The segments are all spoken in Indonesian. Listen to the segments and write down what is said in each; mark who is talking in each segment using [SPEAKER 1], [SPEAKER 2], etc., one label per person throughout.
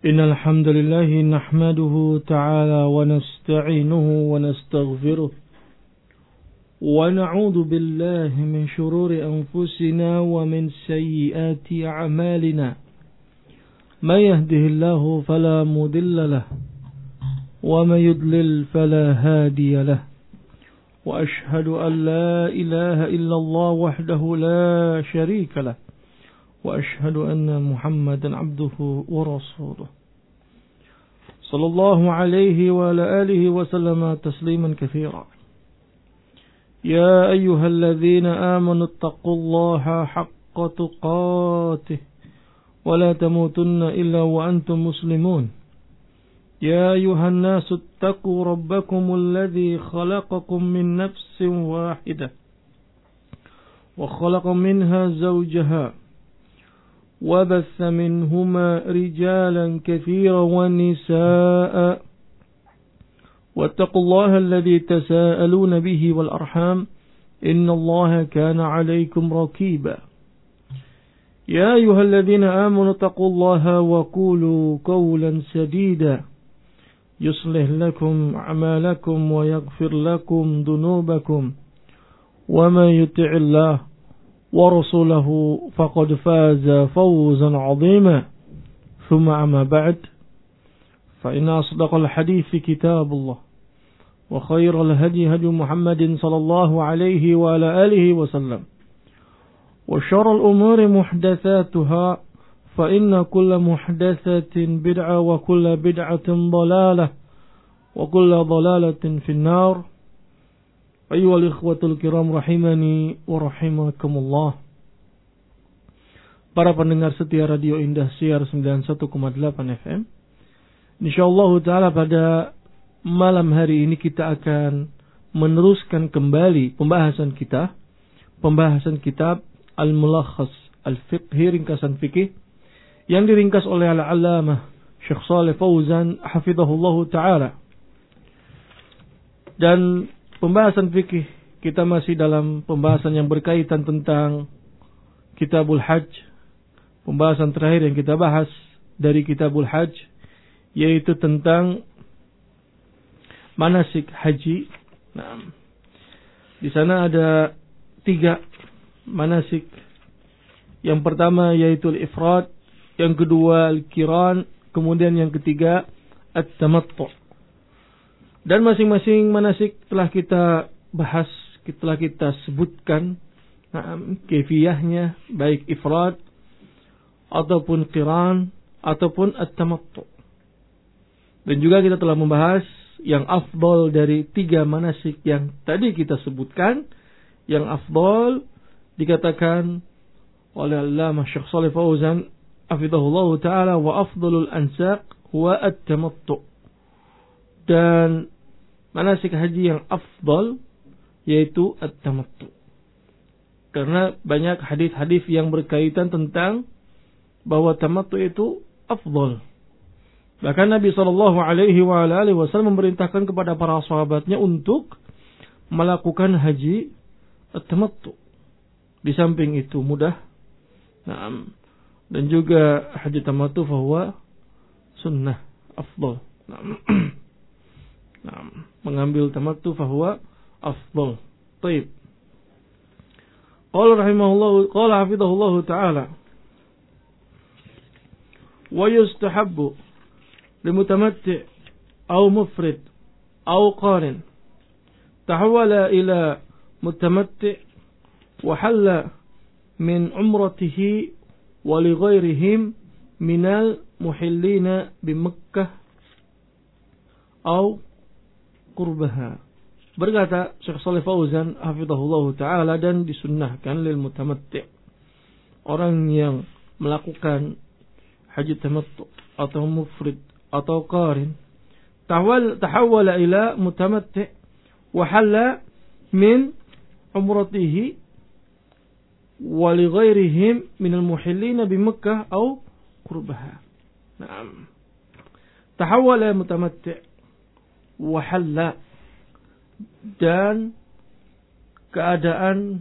[SPEAKER 1] إن الحمد لله نحمده تعالى ونستعينه ونستغفره ونعوذ بالله من شرور أنفسنا ومن سيئات أعمالنا من يهده الله فلا مضل له ومن يضلل فلا هادي له وأشهد أن لا إله إلا الله وحده لا شريك له وأشهد أن محمدا عبده ورسوله صلى الله عليه وعلى آله وسلم تسليما كثيرا يا أيها الذين آمنوا اتقوا الله حق تقاته ولا تموتن إلا وأنتم مسلمون يا أيها الناس اتقوا ربكم الذي خلقكم من نفس واحدة وخلق منها زوجها وبث منهما رجالا كثيرا ونساء واتقوا الله الذي تساءلون به والأرحام إن الله كان عليكم رقيبا يا أيها الذين آمنوا اتقوا الله وقولوا قولا سديدا يصلح لكم أعمالكم ويغفر لكم ذنوبكم ومن يطع الله ورسوله فقد فاز فوزا عظيما ثم أما بعد فإن أصدق الحديث كتاب الله وخير الهدي هدي محمد صلى الله عليه وعلى آله وسلم وشر الأمور محدثاتها فإن كل محدثة بدعة وكل بدعة ضلالة وكل ضلالة في النار. Ayyuhal ikhwatul kiram rahimani wa rahimakumullah. Para pendengar setia Radio Indah Siar 91,8 FM. Insyaallah taala pada malam hari ini kita akan meneruskan kembali pembahasan kitab Al-Mulakhas Al-Fiqhi, ringkasan fikih yang diringkas oleh Al-Allamah Syekh Shalih Fauzan hafizahullahu taala. Dan pembahasan fikih kita masih dalam pembahasan yang berkaitan tentang Kitabul Hajj. Pembahasan terakhir yang kita bahas dari Kitabul Hajj yaitu tentang manasik haji. Nah, di sana ada 3 manasik. Yang pertama yaitu al-ifrad, yang kedua al-qiran, kemudian yang ketiga at-tamattu'. Dan masing-masing manasik telah kita bahas, telah kita sebutkan kaifiyahnya, baik ifrad ataupun qiran ataupun at-tamattu'. Dan juga kita telah membahas yang afdal dari 3 manasik yang tadi kita sebutkan. Yang afdal dikatakan oleh Allamah Syekh Shalih Fauzan hafizahullahu taala, wa afdalul ansaq huwa at-tamattu'. Dan manasik haji yang afdal yaitu at-tamattu'. Karena banyak hadis-hadis yang berkaitan tentang bahwa tamattu' itu afdal. Bahkan Nabi sallallahu alaihi wasallam memerintahkan kepada para sahabatnya untuk melakukan haji at-tamattu'. Di samping itu mudah. Naam. Dan juga haji tamattu' fahuwa sunnah afdal. Naam. Mengambil tamattu fahuwa afdal. Baik. Qala rahimahullah, qala hafizahullah taala, wa yustahabbu limutamatti' aw mufrid aw qarin tahawala ila mutamatti' wa halla min umratihi wa li ghairihim minal muhillina bi Makkah aw qurbaha. Berkata Syekh Shalih Fauzan hafizahullah taala, dan disunnahkan lil mutamatti', orang yang melakukan haji tamattu' atau mufrid atau qarin, tahawwala ila mutamatti' wa halla min umratihi wa li ghairihim min al muhillina bi Makkah aw qurbaha. Naam. Tahawwala mutamatti' wahalla, dan keadaan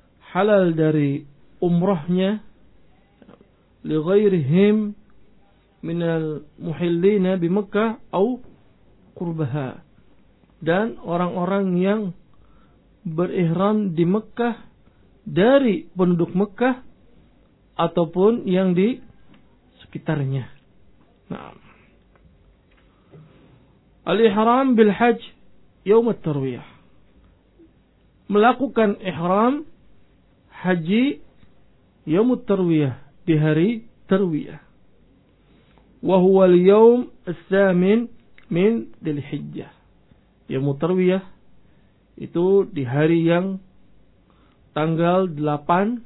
[SPEAKER 1] halal dari umrahnya li ghairihim minal muhillina bi Makkah au qurbaha. Dan orang-orang yang berihram di Mekah dari penduduk Mekah ataupun yang di sekitarnya. Nah, al-ihram bil hajj yaum at-tarwiyah. Melakukan ihram haji yaum at-tarwiyah, di hari tarwiyah. Wa huwa al-yawm ats-tsamin min Dzulhijjah. Yaum at-tarwiyah itu di hari yang tanggal 8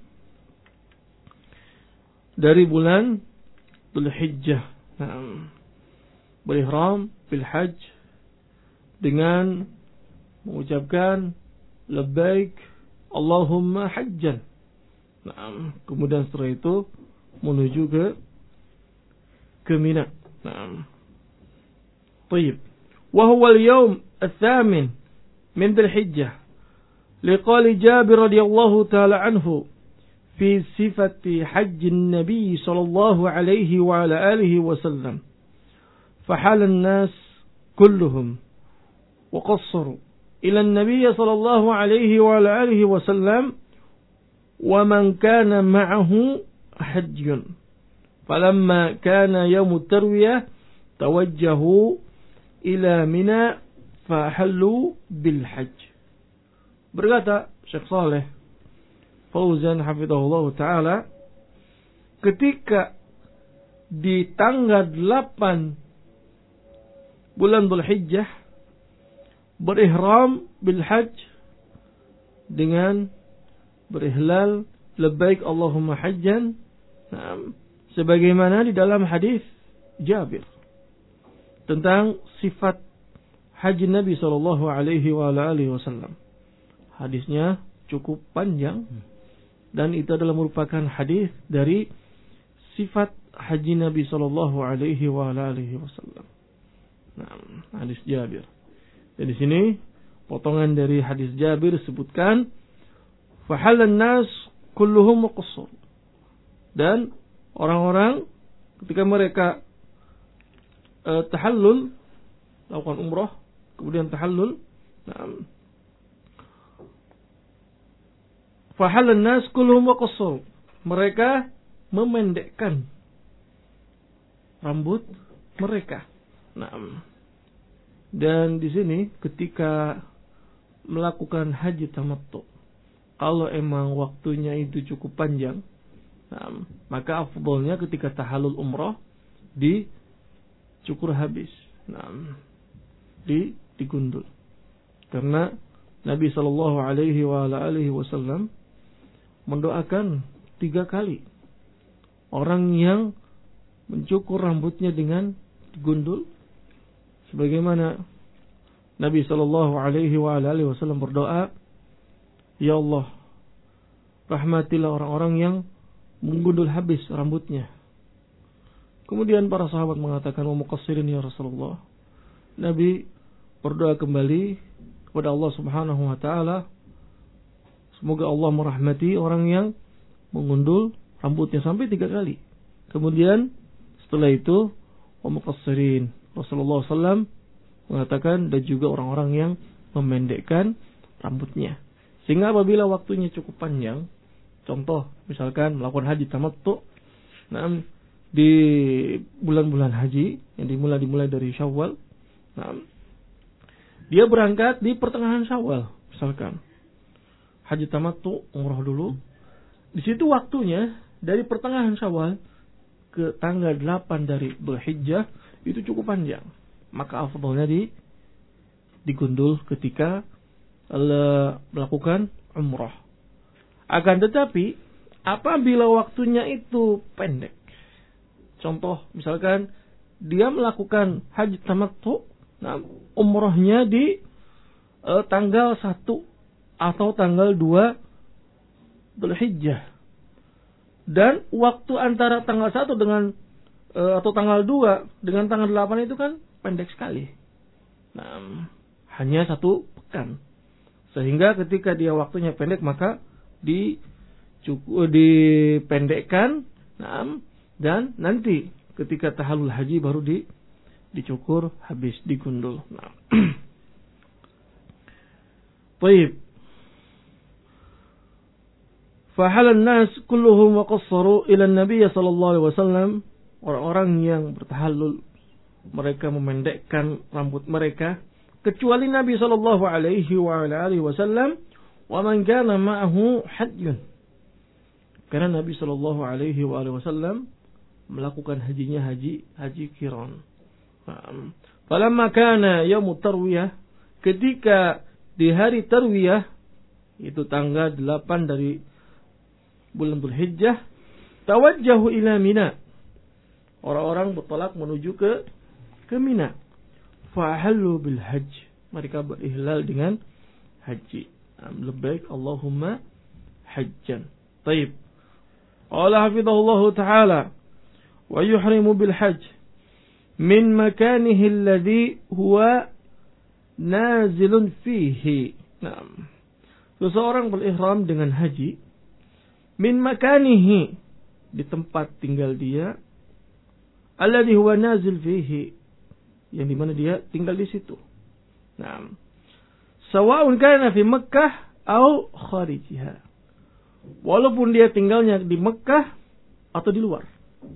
[SPEAKER 1] dari bulan Dzulhijjah. Nah, berihram bil hajj dengan mengucapkan labbaik Allahumma hajjan. Nah, kemudian setelah itu menuju ke Mina. Nah, طيب. وهو اليوم الثامن من ذي الحجة لقال جابر رضي الله تعالى عنه في صفة حج النبي صلى الله عليه وعلى آله وسلم فحال الناس كلهم وقصروا إلى النبي صلى الله عليه وعلى آله وسلم ومن كان معه حج فلما كان يوم التروية توجهوا إلى منى فحلوا بالحج. Berkata Syekh Saleh Fauzan hafizahullah ta'ala, ketika di tanggal 8 bulan Dzulhijjah berihram bil hajj dengan berihlal labbaik Allahumma hajjan, sebagaimana di dalam hadis Jabir tentang sifat haji Nabi sallallahu alaihi wasallam. Hadisnya cukup panjang dan itu adalah merupakan hadis dari sifat haji Nabi sallallahu alaihi wasallam. Nah, hadis Jabir. Dan di sini potongan dari hadis Jabir sebutkan fahalan nas kulluhum muqassir. Dan orang-orang ketika mereka tahallul, lakukan umrah, kemudian tahallul, fahalan nas kulluhum muqassir. Mereka memendekkan rambut mereka. Dan di sini ketika melakukan haji tamattu, kalau emang waktunya itu cukup panjang, maka afdolnya ketika tahallul umrah dicukur habis, digundul. Karena Nabi sallallahu alaihi wasallam mendoakan 3 kali orang yang mencukur rambutnya dengan digundul, sebagaimana Nabi sallallahu alaihi wasallam berdoa, ya Allah, rahmatilah orang-orang yang menggundul habis rambutnya. Kemudian para sahabat mengatakan, wa muqassirin ya Rasulullah. Nabi berdoa kembali kepada Allah Subhanahu wa taala, semoga Allah merahmati orang yang menggundul rambutnya sampai 3 kali. Kemudian setelah itu wa muqassirin, Rasulullah SAW mengatakan, dan juga orang-orang yang memendekkan rambutnya. Sehingga apabila waktunya cukup panjang, contoh misalkan melakukan haji tamattu, di bulan-bulan haji yang dimulai dari Syawal, dia berangkat di pertengahan Syawal, misalkan haji tamattu, umrah dulu. Di situ waktunya dari pertengahan Syawal ke tanggal 8 dari Dzulhijjah itu cukup panjang. Maka afdalnya digundul ketika melakukan umrah. Akan tetapi apabila waktunya itu pendek, contoh misalkan dia melakukan haji tamattu, umrahnya di tanggal 1 atau tanggal 2 Dzulhijjah, dan waktu antara tanggal 1 dengan atau tanggal 2 dengan tanggal 8 itu kan pendek sekali. Hanya 1 pekan. Sehingga ketika dia waktunya pendek, maka dipendekkan, dan nanti ketika tahallul haji baru dicukur habis digundul. Nah. Baik. Fahalan nas kulluhum wa qassaru ila an-nabiy sallallahu alaihi wasallam. Orang-orang yang bertahallul mereka memendekkan rambut mereka kecuali Nabi sallallahu alaihi wa alihi wasallam wa man kana ma'ahu hajjun. Karena Nabi sallallahu alaihi wa alihi wasallam melakukan hajinya haji qiran. Falamma kana yaumut tarwiyah, ketika di hari tarwiyah itu tanggal 8 dari bulan Dzulhijjah, tawajjahu ila Mina. Orang-orang bertolak menuju ke Mina. Fahallu bil hajj. Mereka berihlal dengan haji. Labbaik Allahumma hajjan. Baik. Qala hafizahullahu ta'ala wa yuhrimu bil hajj min makanihi alladhi huwa nazilun fihi. Nah, seseorang berihram dengan haji min makanihi, di tempat tinggal dia, alladhi huwa nazil fihi, yang dimana dia tinggal di situ. Nah, sawa'un kana fi Makkah atau kharijiha, walaupun dia tinggalnya di Makkah atau di luar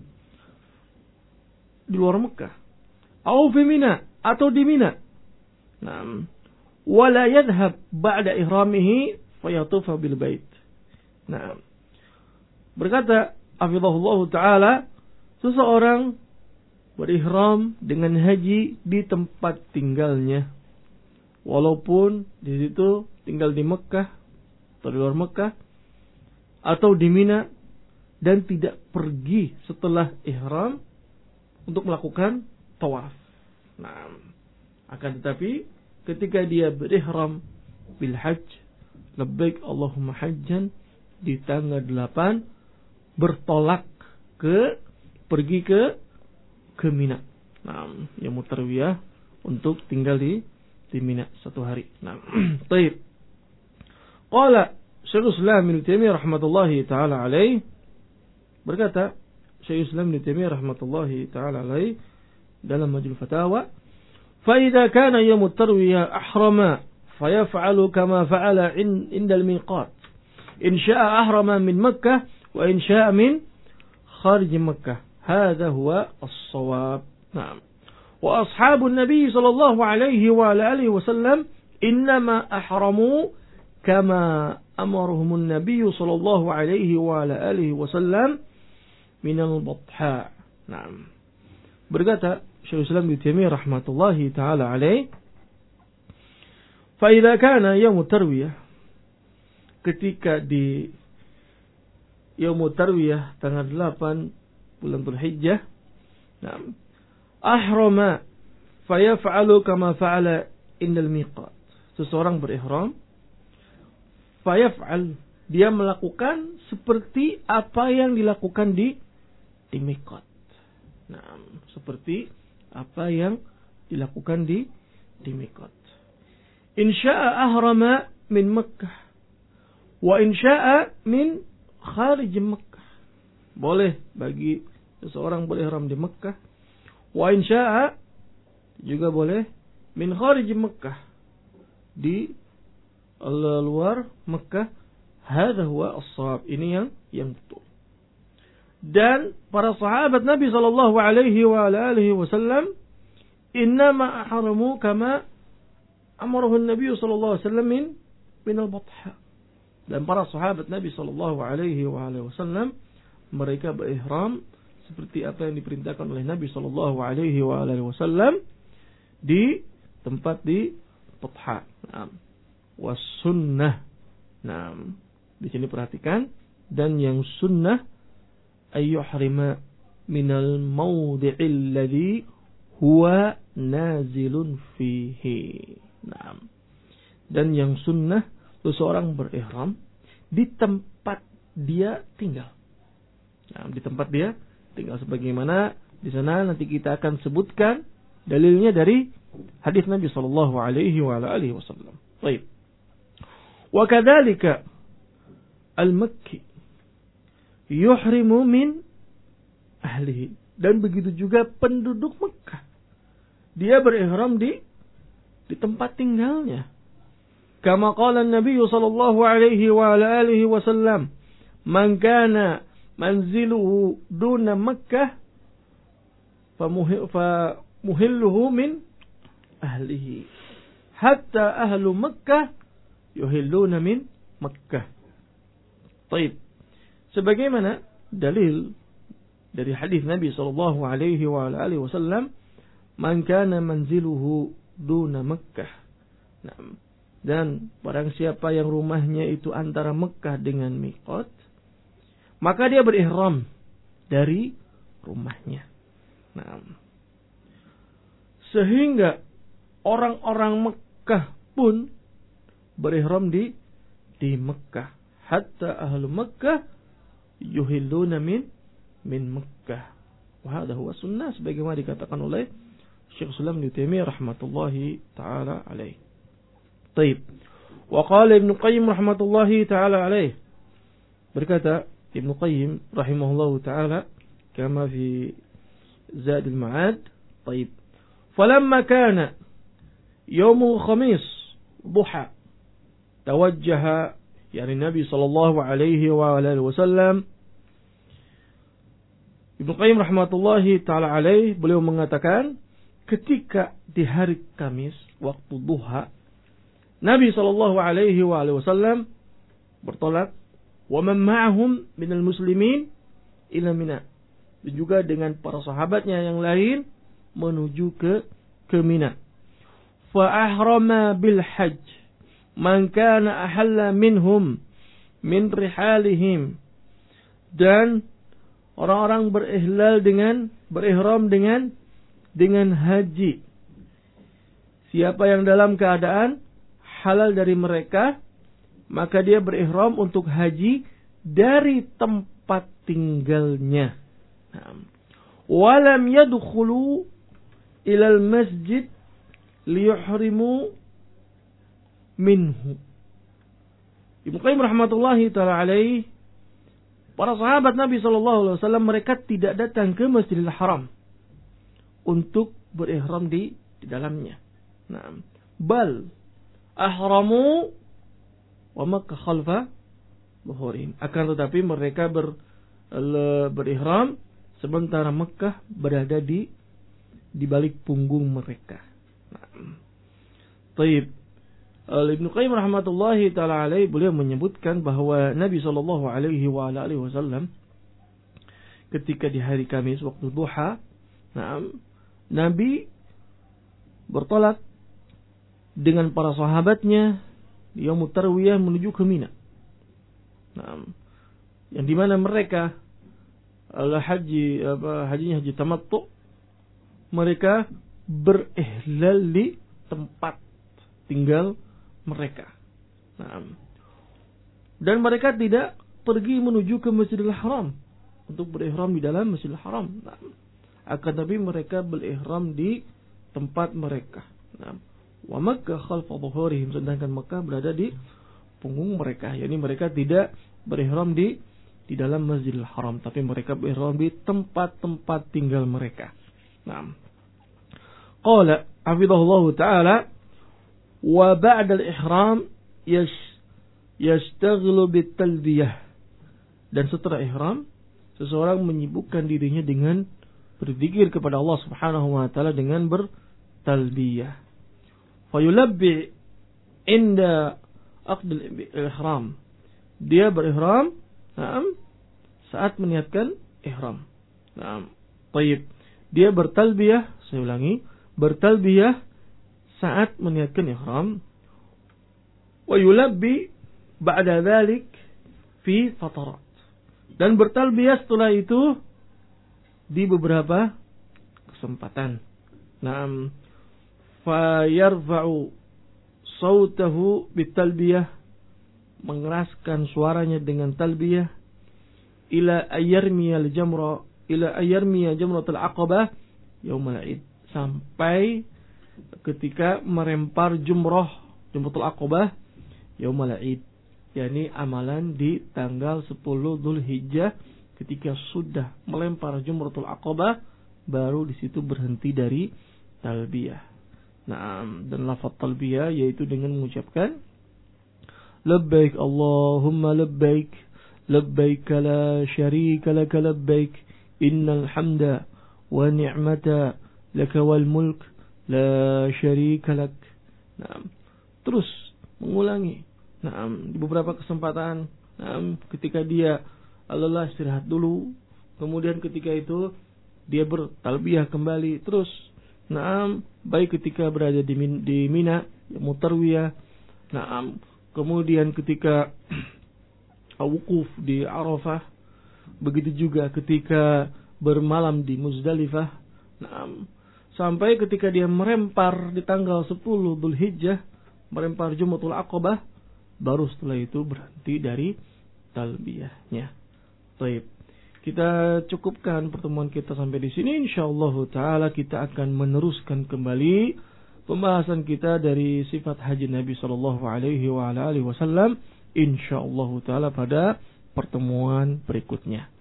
[SPEAKER 1] Makkah, atau fi Mina, atau di Mina. Nah, wala yadhhab ba'da ihramihi fayatufa bil bait. Nah, berkata hafizahullah ta'ala, seseorang berihram dengan haji di tempat tinggalnya, walaupun di situ tinggal di Mekah atau di luar Mekah atau di Mina, dan tidak pergi setelah ihram untuk melakukan tawaf. Nah, akan tetapi ketika dia berihram bil hajj, labbaik Allahumma hajjan, di tanggal 8 bertolak pergi ke Mina. Nah, yang mutarwiyah untuk tinggal di Mina satu hari. Nah, baik. Qala Syekhul Islam Ibnu Taimiyah rahmatullahi taala alaih, berkata Syekhul Islam Ibnu Taimiyah rahmatullahi taala alaih dalam Majmu' Fatawa, fa idza kana yaumut tarwiyah ahrama fayaf'alu kama fa'ala inda al-miqat, in syaa ahrama min Makkah wa in syaa min kharij Makkah. Hadha huwa as-shawab. Naam. Wa ashabun Nabi sallallahu alaihi wa alihi wasallam innama ahramu kama amarahum an-nabiy sallallahu alaihi wa alihi wasallam min al-batha. Naam. Berkata Syekhul Islam Ibnu Taimiyah rahmatullahi taala alaih, fa idza kana yaum tarwiyah, ketika di yaum tarwiyah tanggal 8 bulan Dzulhijjah, nah, ahrama fayaf'alu kama fa'ala indal miqat. Seseorang berihram, fayaf'al, dia melakukan seperti apa yang dilakukan di miqat. Nah, seperti apa yang dilakukan di miqat. In syaa ahrama min Makkah wa in syaa min kharij Makkah. Boleh bagi seseorang berihram di Makkah, wa in syaa, juga boleh min kharij Makkah, di luar Makkah. Hadza huwa as-shawab, ini yang betul. Dan para sahabat Nabi sallallahu alaihi wa alihi wasallam innama ahramu kama amarahu an-nabiy sallallahu alaihi wasallam min al-batha. Dan para sahabat Nabi sallallahu alaihi wa alihi wasallam mereka berihram seperti apa yang diperintahkan oleh Nabi sallallahu alaihi wa alihi wasallam di tempat di Batha. Naam. Was sunnah. Naam. Di sini perhatikan, dan yang sunnah ayyuhrima minal mawdi'il ladzi huwa nazilun fihi. Naam. Dan yang sunnah seseorang berihram di tempat dia tinggal. Nah, di tempat dia tinggal, sebagaimana di sana nanti kita akan sebutkan dalilnya dari hadis Nabi sallallahu alaihi wa alihi wasallam. Baik. Wa kadzalika al-Makki yuhrimu min ahlihi. Dan begitu juga penduduk Mekah. Dia berihram di tempat tinggalnya. Kama qala Nabi sallallahu alaihi wa ala alihi wasallam, "Man kana manziluhu duna Makkah famuhilluhu min ahlihi. Hatta ahlu Makkah yuhilluna min Makkah." Baik. Sebagaimana dalil dari hadis Nabi sallallahu alaihi wa ala alihi wasallam, "Man kana manziluhu duna Makkah." Nah, dan barang siapa yang rumahnya itu antara Mekah dengan miqat, maka dia berihram dari rumahnya. Nah, sehingga orang-orang Mekah pun berihram di Mekah. Hatta ahlu Mekah yuhilluna min Mekah. Wa hadha huwa sunnah, sebagaimana dikatakan oleh Syekh Islam Ibnu Taimiyah rahmatullahi taala alaih. Baik. Wa qala Ibnu Qayyim rahmatullahi taala alaih. Berkata Ibnu Qayyim rahimahullahu taala kama fi Zad al-Ma'ad. Baik. Falamma kana yaumul khamis duha tawajjaha yani Nabi sallallahu alaihi wa alihi wasallam. Ibnu Qayyim rahmatullahi taala alaih beliau mengatakan ketika di hari Kamis waktu duha, Nabi sallallahu alaihi wa alihi wasallam bertolak wa man ma'ahum minal muslimin ila Mina, dan juga dengan para sahabatnya yang lain menuju ke Mina. Fa ahrama bil hajj man kana ahalla minhum min rihalihim, dan orang-orang berihram dengan haji. Siapa yang dalam keadaan halal dari mereka, maka dia berihram untuk haji dari tempat tinggalnya. Walam yadkhulu ilal masjid liyuhrimu minhu. Ibnu Qayyim rahmatullahi taala alaih, para sahabat Nabi sallallahu alaihi wasallam mereka tidak datang ke Masjidil Haram untuk berihram di dalamnya. Nah, bal ahramu wa Makkah khalfa zuhurihim. Akan tetapi mereka berihram sementara Makkah berada di balik punggung mereka. Nah, Taib. Ibnu Qayyim rahmatullahi taala alaih beliau menyebutkan bahwa Nabi sallallahu alaihi wa alihi wasallam ketika di hari Kamis waktu duha, Nabi bertolak dengan para sahabatnya yaumut tarwiyah menuju ke Mina. Yang di mana mereka hajinya haji tamattu, mereka berihlal di tempat tinggal mereka. Dan mereka tidak pergi menuju ke Masjidil Haram untuk berihram di dalam Masjidil Haram. Akan tapi mereka berihram di tempat mereka. Wa Makkah khalfa dhuhurihim, sedangkan Makkah berada di punggung mereka. Yani mereka tidak berihram di dalam Masjidil Haram, tapi mereka berihram di tempat-tempat tinggal mereka. Qala hafizahullahu ta'ala, wa ba'da al-ihram yashtaghilu bit-talbiyah. Dan setelah ihram, seseorang menyibukkan dirinya dengan berzikir kepada Allah Subhanahu wa taala dengan bertalbiyah. Fayulabbi inda aqd al-ihram. Dia berihram saat meniatkan ihram. Baik. Dia bertalbiyah, saya ulangi, bertalbiyah saat meniatkan ihram. Wa yulabbi ba'da dzalik fi fatarat. Dan bertalbiyah setelah itu di beberapa kesempatan. Fa yarfa'u sautahu bitalbiyah, mengeraskan suaranya dengan talbiyah, ila ayyarmiya jamratul aqabah yaumul id, sampai ketika merempar jumratul aqabah yaumul id, yakni amalan di tanggal 10 Dzulhijjah ketika sudah melempar Jamratul Aqabah, baru di situ berhenti dari talbiyah. Nah, dan lafaz talbiyah yaitu dengan mengucapkan labbaik Allahumma labbaik, labbaik la syarika laka labbaik, innal hamda wa ni'mata laka wal mulk la syarika lak. Nah, terus mengulangi. Nah, di beberapa kesempatan, ketika dia lelah istirahat dulu, kemudian ketika itu dia bertalbiyah kembali terus. Baik ketika berada di Mina, mutarwiyah. Kemudian ketika wukuf di Arafah, begitu juga ketika bermalam di Muzdalifah. Sampai ketika dia merempar di tanggal 10 Dzulhijjah, merempar Jamratul Aqabah, baru setelah itu berhenti dari talbiyahnya. Baik. Kita cukupkan pertemuan kita sampai di sini. Insyaallah taala kita akan meneruskan kembali pembahasan kita dari sifat haji Nabi sallallahu alaihi wasallam insyaallah taala pada pertemuan berikutnya.